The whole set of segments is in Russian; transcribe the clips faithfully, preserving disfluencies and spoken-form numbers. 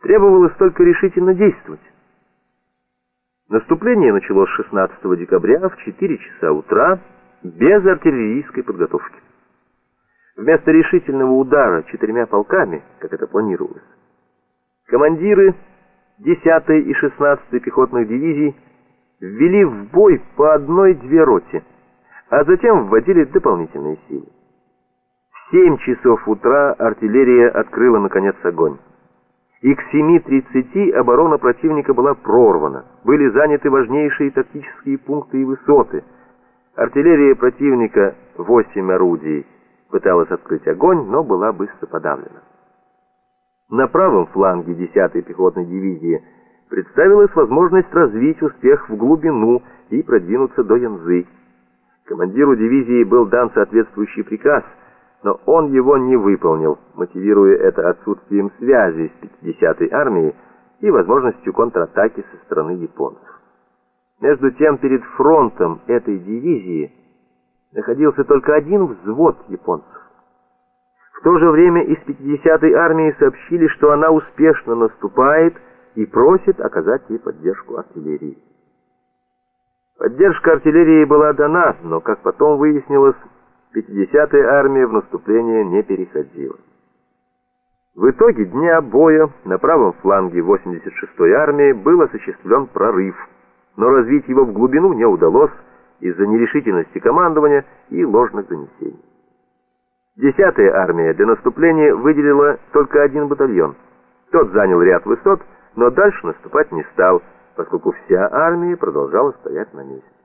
Требовалось только решительно действовать. Наступление началось шестнадцатого декабря в четыре часа утра без артиллерийской подготовки. Вместо решительного удара четырьмя полками, как это планировалось, командиры десятой и шестнадцатой пехотных дивизий ввели в бой по одной-две роте, а затем вводили дополнительные силы. В семь часов утра артиллерия открыла наконец огонь. И к семи тридцати оборона противника была прорвана. Были заняты важнейшие тактические пункты и высоты. Артиллерия противника, восемь орудий, пыталась открыть огонь, но была быстро подавлена. На правом фланге десятой пехотной дивизии представилась возможность развить успех в глубину и продвинуться до Янзы. Командиру дивизии был дан соответствующий приказ, но он его не выполнил, мотивируя это отсутствием связи с пятидесятой армией и возможностью контратаки со стороны японцев. Между тем, перед фронтом этой дивизии находился только один взвод японцев. В то же время из пятидесятой армии сообщили, что она успешно наступает и просит оказать ей поддержку артиллерии. Поддержка артиллерии была дана, но, как потом выяснилось, пятидесятая армия в наступление не переходила. В итоге дня боя на правом фланге восемьдесят шестой армии был осуществлен прорыв, но развить его в глубину не удалось из-за нерешительности командования и ложных донесений. десятая армия для наступления выделила только один батальон. Тот занял ряд высот, но дальше наступать не стал, поскольку вся армия продолжала стоять на месте.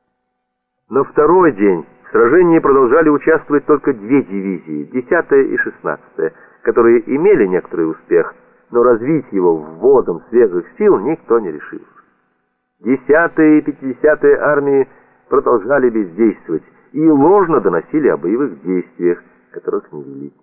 На второй день в сражении продолжали участвовать только две дивизии, десятая и шестнадцатая, которые имели некоторый успех, но развить его вводом свежих сил никто не решился. десятая и пятидесятая армии продолжали бездействовать и ложно доносили о боевых действиях, которых не вели.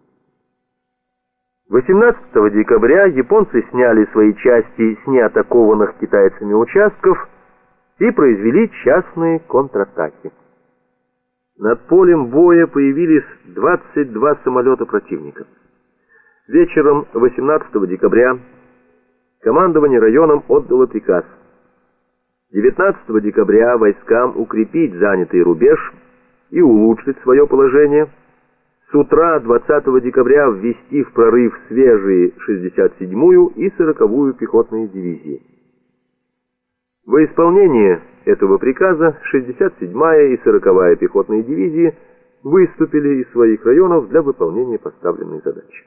восемнадцатого декабря японцы сняли свои части с неатакованных китайцами участков и произвели частные контратаки. Над полем боя появились двадцать два самолета противника. Вечером восемнадцатого декабря командование районом отдало приказ девятнадцатого декабря войскам укрепить занятый рубеж и улучшить свое положение. С утра двадцатого декабря ввести в прорыв свежие шестьдесят седьмую и сороковую пехотные дивизии. Во исполнение этого приказа шестьдесят седьмая и сороковая пехотные дивизии выступили из своих районов для выполнения поставленной задачи.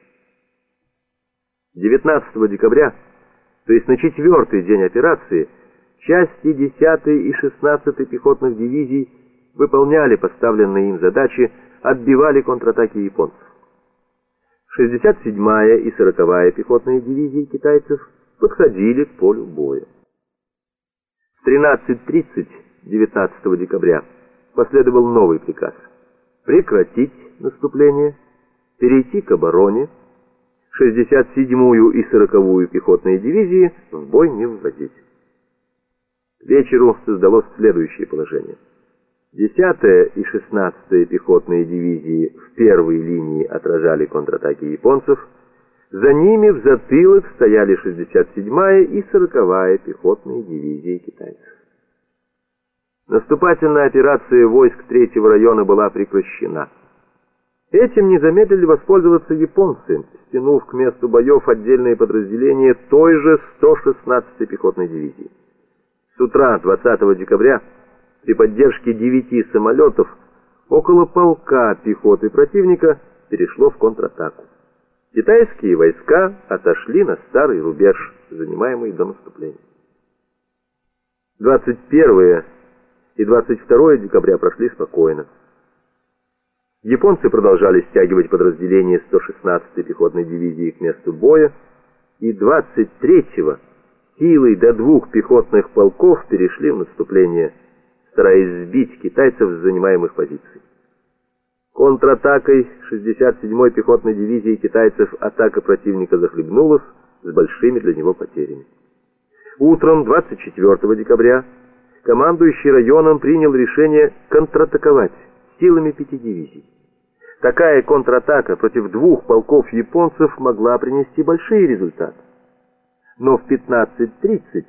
девятнадцатого декабря, то есть на четвертый день операции, части десятой и шестнадцатой пехотных дивизий выполняли поставленные им задачи, отбивали контратаки японцев. шестьдесят седьмая и сороковая пехотные дивизии китайцев подходили к полю боя. В тринадцать тридцать девятнадцатого декабря последовал новый приказ прекратить наступление, перейти к обороне, шестьдесят седьмую и сороковую пехотные дивизии в бой не вводить. К вечеру создалось следующее положение. десятая и шестнадцатая пехотные дивизии в первой линии отражали контратаки японцев, за ними в затылок стояли шестьдесят седьмая и сороковая пехотные дивизии китайцев. Наступательная операция войск третьего района была прекращена. Этим не замедлили воспользоваться японцы, стянув к месту боев отдельные подразделения той же сто шестнадцатой пехотной дивизии. С утра двадцатого декабря при поддержке девяти самолетов около полка пехоты противника перешло в контратаку. Китайские войска отошли на старый рубеж, занимаемый до наступления. двадцать первое и двадцать второе декабря прошли спокойно. Японцы продолжали стягивать подразделения сто шестнадцатой пехотной дивизии к месту боя, и двадцать третьего силой до двух пехотных полков перешли в наступление, стараясь сбить китайцев с занимаемых позиций. Контратакой шестьдесят седьмой пехотной дивизии китайцев атака противника захлебнулась с большими для него потерями. Утром двадцать четвертого декабря командующий районом принял решение контратаковать силами пяти дивизий. Такая контратака против двух полков японцев могла принести большие результаты. но в пятнадцать тридцать